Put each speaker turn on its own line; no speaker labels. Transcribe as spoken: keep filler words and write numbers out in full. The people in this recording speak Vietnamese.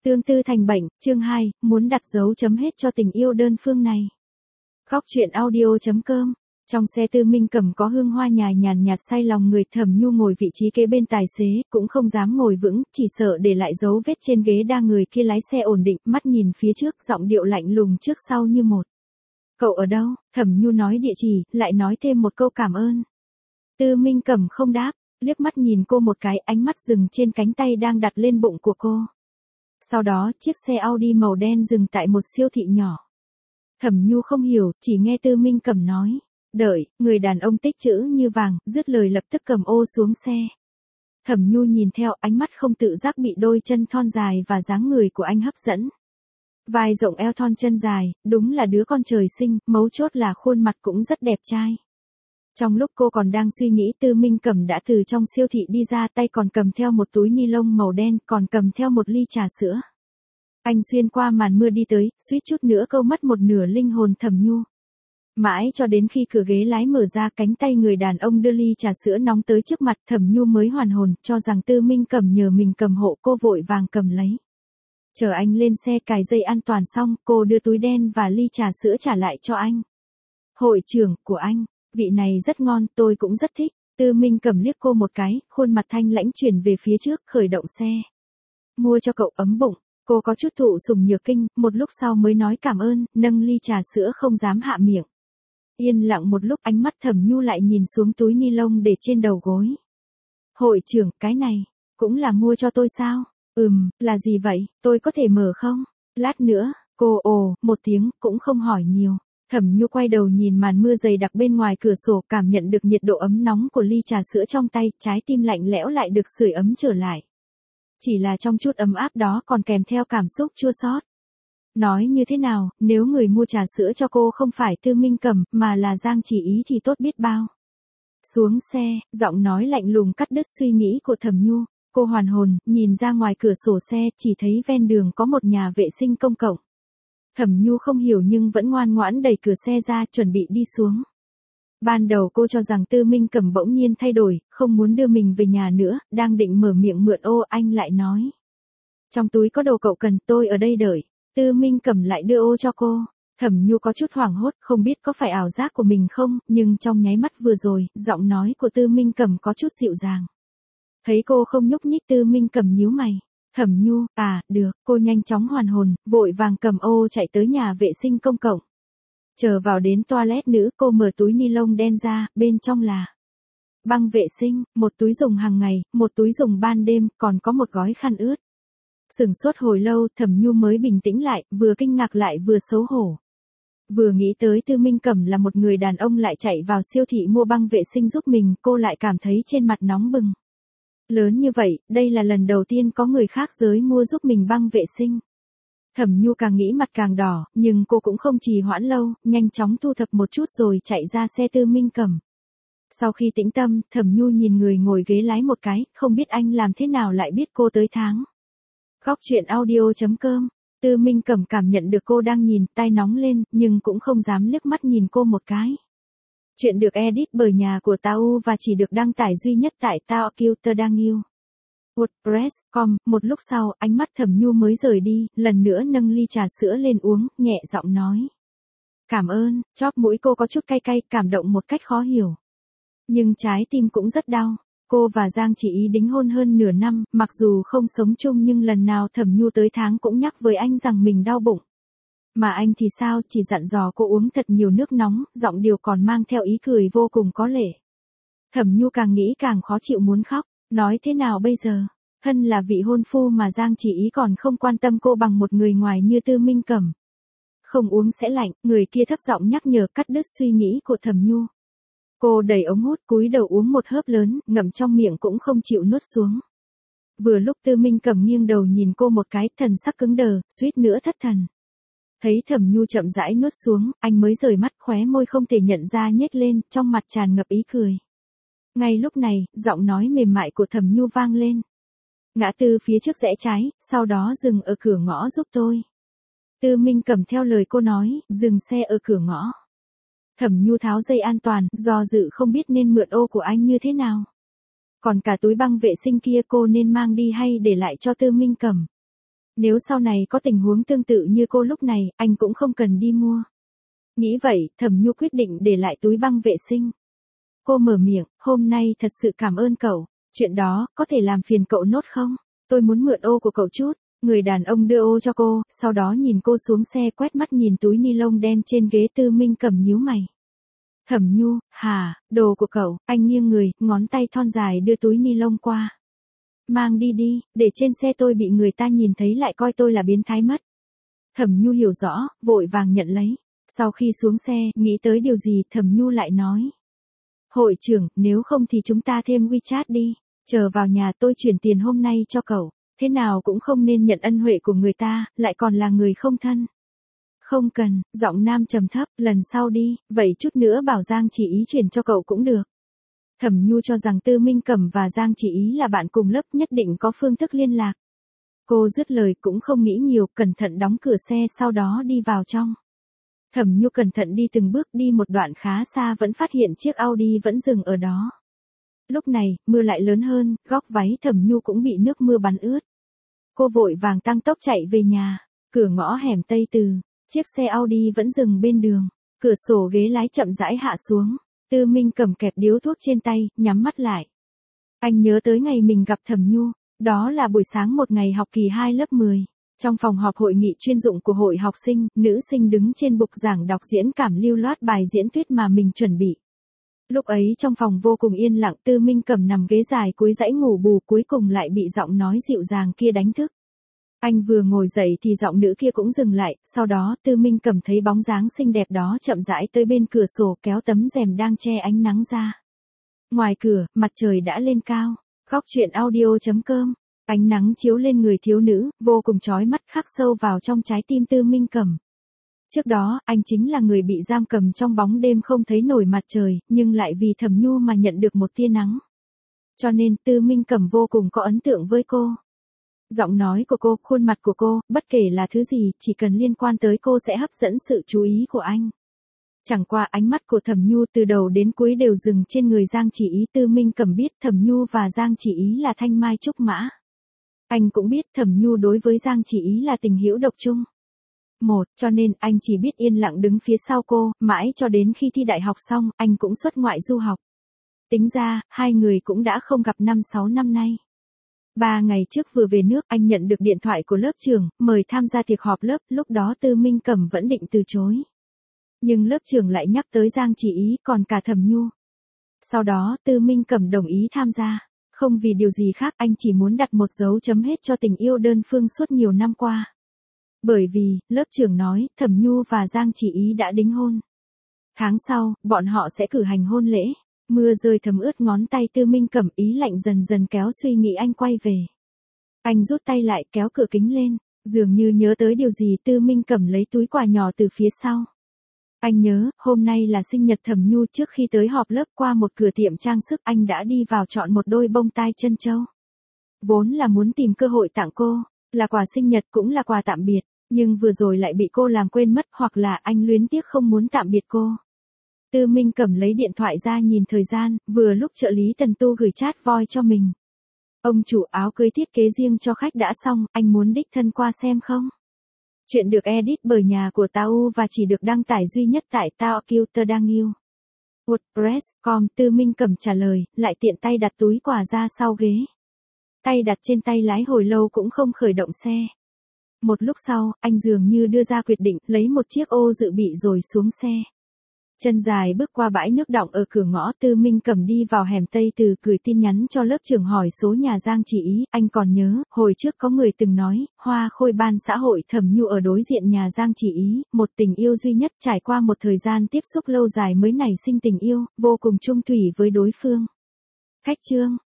Tương tư thành bệnh, chương hai, muốn đặt dấu chấm hết cho tình yêu đơn phương này. Góc truyện audio.com. Trong xe Tư Minh Cẩm có hương hoa nhài nhàn nhạt say lòng người. Thẩm Nhu ngồi vị trí kế bên tài xế, cũng không dám ngồi vững, chỉ sợ để lại dấu vết trên ghế đa. Người kia lái xe ổn định, mắt nhìn phía trước, giọng điệu lạnh lùng trước sau như một. Cậu ở đâu? Thẩm Nhu nói địa chỉ, lại nói thêm một câu cảm ơn. Tư Minh Cẩm không đáp, liếc mắt nhìn cô một cái, ánh mắt dừng trên cánh tay đang đặt lên bụng của cô. Sau đó, chiếc xe Audi màu đen dừng tại một siêu thị nhỏ. Thẩm Nhu không hiểu, chỉ nghe Tư Minh Cẩm nói. Đợi, người đàn ông tích chữ như vàng, dứt lời lập tức cầm ô xuống xe. Thẩm Nhu nhìn theo, ánh mắt không tự giác bị đôi chân thon dài và dáng người của anh hấp dẫn. Vai rộng eo thon chân dài, đúng là đứa con trời sinh, mấu chốt là khuôn mặt cũng rất đẹp trai. Trong lúc cô còn đang suy nghĩ, Tư Minh Cẩm đã từ trong siêu thị đi ra, tay còn cầm theo một túi ni lông màu đen, còn cầm theo một ly trà sữa. Anh xuyên qua màn mưa đi tới, suýt chút nữa câu mất một nửa linh hồn Thẩm Nhu. Mãi cho đến khi cửa ghế lái mở ra, cánh tay người đàn ông đưa ly trà sữa nóng tới trước mặt, Thẩm Nhu mới hoàn hồn, cho rằng Tư Minh Cẩm nhờ mình cầm hộ, cô vội vàng cầm lấy. Chờ anh lên xe cài dây an toàn xong, cô đưa túi đen và ly trà sữa trả lại cho anh. Hội trưởng của anh, vị này rất ngon, tôi cũng rất thích. Tư Minh Cẩm liếc cô một cái, khuôn mặt thanh lãnh chuyển về phía trước, khởi động xe. Mua cho cậu ấm bụng. Cô có chút thụ sủng nhược kinh, một lúc sau mới nói cảm ơn, nâng ly trà sữa không dám hạ miệng. Yên lặng một lúc, ánh mắt Thẩm Nhu lại nhìn xuống túi ni lông để trên đầu gối. Hội trưởng, cái này, cũng là mua cho tôi sao? Ừm, là gì vậy, tôi có thể mở không? Lát nữa, cô ồ, một tiếng, cũng không hỏi nhiều. Thẩm Nhu quay đầu nhìn màn mưa dày đặc bên ngoài cửa sổ, cảm nhận được nhiệt độ ấm nóng của ly trà sữa trong tay, trái tim lạnh lẽo lại được sưởi ấm trở lại. Chỉ là trong chút ấm áp đó còn kèm theo cảm xúc chua xót. Nói như thế nào, nếu người mua trà sữa cho cô không phải Tư Minh Cẩm, mà là Giang Chỉ Ý thì tốt biết bao. Xuống xe, giọng nói lạnh lùng cắt đứt suy nghĩ của Thẩm Nhu. Cô hoàn hồn, nhìn ra ngoài cửa sổ xe, chỉ thấy ven đường có một nhà vệ sinh công cộng. Thẩm Nhu không hiểu nhưng vẫn ngoan ngoãn đẩy cửa xe ra, chuẩn bị đi xuống. Ban đầu cô cho rằng Tư Minh Cẩm bỗng nhiên thay đổi, không muốn đưa mình về nhà nữa, đang định mở miệng mượn ô, anh lại nói. Trong túi có đồ cậu cần, tôi ở đây đợi. Tư Minh Cẩm lại đưa ô cho cô. Thẩm Nhu có chút hoảng hốt, không biết có phải ảo giác của mình không, nhưng trong nháy mắt vừa rồi, giọng nói của Tư Minh Cẩm có chút dịu dàng. Thấy cô không nhúc nhích, Tư Minh Cẩm nhíu mày. Thẩm Nhu, à, được, cô nhanh chóng hoàn hồn, vội vàng cầm ô chạy tới nhà vệ sinh công cộng. Chờ vào đến toilet nữ, cô mở túi ni lông đen ra, bên trong là băng vệ sinh, một túi dùng hàng ngày, một túi dùng ban đêm, còn có một gói khăn ướt. Sửng sốt hồi lâu, Thẩm Nhu mới bình tĩnh lại, vừa kinh ngạc lại vừa xấu hổ. Vừa nghĩ tới Tư Minh Cẩm là một người đàn ông lại chạy vào siêu thị mua băng vệ sinh giúp mình, cô lại cảm thấy trên mặt nóng bừng. Lớn như vậy, đây là lần đầu tiên có người khác giới mua giúp mình băng vệ sinh. Thẩm Nhu càng nghĩ mặt càng đỏ, nhưng cô cũng không trì hoãn lâu, nhanh chóng thu thập một chút rồi chạy ra xe Tư Minh Cẩm. Sau khi tĩnh tâm, Thẩm Nhu nhìn người ngồi ghế lái một cái, không biết anh làm thế nào lại biết cô tới tháng. Góc truyện audio.com. Tư Minh Cẩm cảm nhận được cô đang nhìn, tai nóng lên, nhưng cũng không dám liếc mắt nhìn cô một cái. Chuyện được edit bởi nhà của Tao và chỉ được đăng tải duy nhất tại Tao Computer đang yêu. WordPress chấm com. Một lúc sau, ánh mắt Thẩm Nhu mới rời đi, lần nữa nâng ly trà sữa lên uống, nhẹ giọng nói. Cảm ơn, chóp mũi cô có chút cay cay, cảm động một cách khó hiểu. Nhưng trái tim cũng rất đau. Cô và Giang Chỉ Ý đính hôn hơn nửa năm, mặc dù không sống chung nhưng lần nào Thẩm Nhu tới tháng cũng nhắc với anh rằng mình đau bụng. Mà anh thì sao, chỉ dặn dò cô uống thật nhiều nước nóng, giọng điệu còn mang theo ý cười vô cùng có lệ. Thẩm Nhu càng nghĩ càng khó chịu muốn khóc, nói thế nào bây giờ, thân là vị hôn phu mà Giang Chỉ Ý còn không quan tâm cô bằng một người ngoài như Tư Minh Cẩm. Không uống sẽ lạnh, người kia thấp giọng nhắc nhở, cắt đứt suy nghĩ của Thẩm Nhu. Cô đẩy ống hút, cúi đầu uống một hớp lớn, ngậm trong miệng cũng không chịu nuốt xuống. Vừa lúc Tư Minh Cẩm nghiêng đầu nhìn cô một cái, thần sắc cứng đờ, suýt nữa thất thần. Thấy Thẩm Nhu chậm rãi nuốt xuống, anh mới rời mắt, khóe môi không thể nhận ra nhếch lên, trong mặt tràn ngập ý cười. Ngay lúc này, giọng nói mềm mại của Thẩm Nhu vang lên. Ngã tư phía trước rẽ trái, sau đó dừng ở cửa ngõ giúp tôi. Tư Minh Cẩm theo lời cô nói, dừng xe ở cửa ngõ. Thẩm Nhu tháo dây an toàn, do dự không biết nên mượn ô của anh như thế nào. Còn cả túi băng vệ sinh kia cô nên mang đi hay để lại cho Tư Minh Cẩm. Nếu sau này có tình huống tương tự như cô lúc này, anh cũng không cần đi mua. Nghĩ vậy, Thẩm Nhu quyết định để lại túi băng vệ sinh. Cô mở miệng, hôm nay thật sự cảm ơn cậu, chuyện đó, có thể làm phiền cậu nốt không? Tôi muốn mượn ô của cậu chút. Người đàn ông đưa ô cho cô, sau đó nhìn cô xuống xe quét mắt nhìn túi ni lông đen trên ghế. Tư Minh Cẩm nhíu mày. Thẩm Nhu, hả, đồ của cậu, anh nghiêng người, ngón tay thon dài đưa túi ni lông qua. Mang đi đi, để trên xe tôi bị người ta nhìn thấy lại coi tôi là biến thái mất. Thẩm Nhu hiểu rõ, vội vàng nhận lấy. Sau khi xuống xe, nghĩ tới điều gì, Thẩm Nhu lại nói. Hội trưởng, nếu không thì chúng ta thêm WeChat đi, chờ vào nhà tôi chuyển tiền hôm nay cho cậu. Thế nào cũng không nên nhận ân huệ của người ta, lại còn là người không thân. Không cần, giọng nam trầm thấp, lần sau đi, vậy chút nữa bảo Giang Chỉ Ý chuyển cho cậu cũng được. Thẩm Nhu cho rằng Tư Minh Cẩm và Giang Chỉ Ý là bạn cùng lớp, nhất định có phương thức liên lạc. Cô dứt lời cũng không nghĩ nhiều, cẩn thận đóng cửa xe sau đó đi vào trong. Thẩm Nhu cẩn thận đi từng bước, đi một đoạn khá xa vẫn phát hiện chiếc Audi vẫn dừng ở đó. Lúc này, mưa lại lớn hơn, góc váy Thẩm Nhu cũng bị nước mưa bắn ướt. Cô vội vàng tăng tốc chạy về nhà, cửa ngõ hẻm Tây Từ, chiếc xe Audi vẫn dừng bên đường, cửa sổ ghế lái chậm rãi hạ xuống, Tư Minh Cẩm kẹp điếu thuốc trên tay, nhắm mắt lại. Anh nhớ tới ngày mình gặp Thẩm Nhu, đó là buổi sáng một ngày học kỳ hai lớp mười. Trong phòng họp hội nghị chuyên dụng của hội học sinh, nữ sinh đứng trên bục giảng đọc diễn cảm lưu loát bài diễn thuyết mà mình chuẩn bị. Lúc ấy trong phòng vô cùng yên lặng, Tư Minh Cẩm nằm ghế dài cuối dãy ngủ bù, cuối cùng lại bị giọng nói dịu dàng kia đánh thức. Anh vừa ngồi dậy thì giọng nữ kia cũng dừng lại, sau đó Tư Minh Cẩm thấy bóng dáng xinh đẹp đó chậm rãi tới bên cửa sổ kéo tấm rèm đang che ánh nắng ra. Ngoài cửa, mặt trời đã lên cao. Góc truyện audio chấm com. Ánh nắng chiếu lên người thiếu nữ, vô cùng chói mắt, khắc sâu vào trong trái tim Tư Minh Cẩm. Trước đó, anh chính là người bị giam cầm trong bóng đêm không thấy nổi mặt trời, nhưng lại vì Thẩm Nhu mà nhận được một tia nắng. Cho nên, Tư Minh Cẩm vô cùng có ấn tượng với cô. Giọng nói của cô, khuôn mặt của cô, bất kể là thứ gì, chỉ cần liên quan tới cô sẽ hấp dẫn sự chú ý của anh. Chẳng qua ánh mắt của Thẩm Nhu từ đầu đến cuối đều dừng trên người Giang Chỉ Ý. Tư Minh Cẩm biết Thẩm Nhu và Giang Chỉ Ý là thanh mai trúc mã. Anh cũng biết Thẩm Nhu đối với Giang Chỉ Ý là tình hữu độc chung. Một, cho nên anh chỉ biết yên lặng đứng phía sau cô, mãi cho đến khi thi đại học xong, anh cũng xuất ngoại du học. Tính ra, hai người cũng đã không gặp năm sáu năm nay. Ba ngày trước vừa về nước, anh nhận được điện thoại của lớp trưởng, mời tham gia tiệc họp lớp, lúc đó Tư Minh Cẩm vẫn định từ chối. Nhưng lớp trưởng lại nhắc tới Giang Chỉ Ý, còn cả Thẩm Nhu. Sau đó, Tư Minh Cẩm đồng ý tham gia. Không vì điều gì khác, anh chỉ muốn đặt một dấu chấm hết cho tình yêu đơn phương suốt nhiều năm qua. Bởi vì, lớp trưởng nói, Thẩm Nhu và Giang Chỉ Ý đã đính hôn. Tháng sau, bọn họ sẽ cử hành hôn lễ. Mưa rơi thấm ướt ngón tay Tư Minh Cẩm, ý lạnh dần dần kéo suy nghĩ anh quay về. Anh rút tay lại, kéo cửa kính lên, dường như nhớ tới điều gì. Tư Minh Cẩm lấy túi quà nhỏ từ phía sau. Anh nhớ, hôm nay là sinh nhật Thẩm Nhu, trước khi tới họp lớp qua một cửa tiệm trang sức anh đã đi vào chọn một đôi bông tai chân châu. Vốn là muốn tìm cơ hội tặng cô, là quà sinh nhật cũng là quà tạm biệt, nhưng vừa rồi lại bị cô làm quên mất, hoặc là anh luyến tiếc không muốn tạm biệt cô. Tư Minh Cẩm lấy điện thoại ra nhìn thời gian, vừa lúc trợ lý Tần Tu gửi chat voice cho mình. Ông chủ, áo cưới thiết kế riêng cho khách đã xong, anh muốn đích thân qua xem không? Chuyện được edit bởi nhà của Tao và chỉ được đăng tải duy nhất tại Tao Computer đang yêu. WordPress chấm com. Tư Minh Cẩm trả lời, lại tiện tay đặt túi quà ra sau ghế. Tay đặt trên tay lái hồi lâu cũng không khởi động xe. Một lúc sau, anh dường như đưa ra quyết định, lấy một chiếc ô dự bị rồi xuống xe. Chân dài bước qua bãi nước đọng ở cửa ngõ. Tư Minh Cẩm đi vào hẻm Tây Từ, gửi tin nhắn cho lớp trưởng hỏi số nhà Giang Chỉ Ý. Anh còn nhớ, hồi trước có người từng nói, Hoa Khôi ban xã hội Thẩm Nhu ở đối diện nhà Giang Chỉ Ý, một tình yêu duy nhất, trải qua một thời gian tiếp xúc lâu dài mới nảy sinh tình yêu, vô cùng chung thủy với đối phương. Khách trương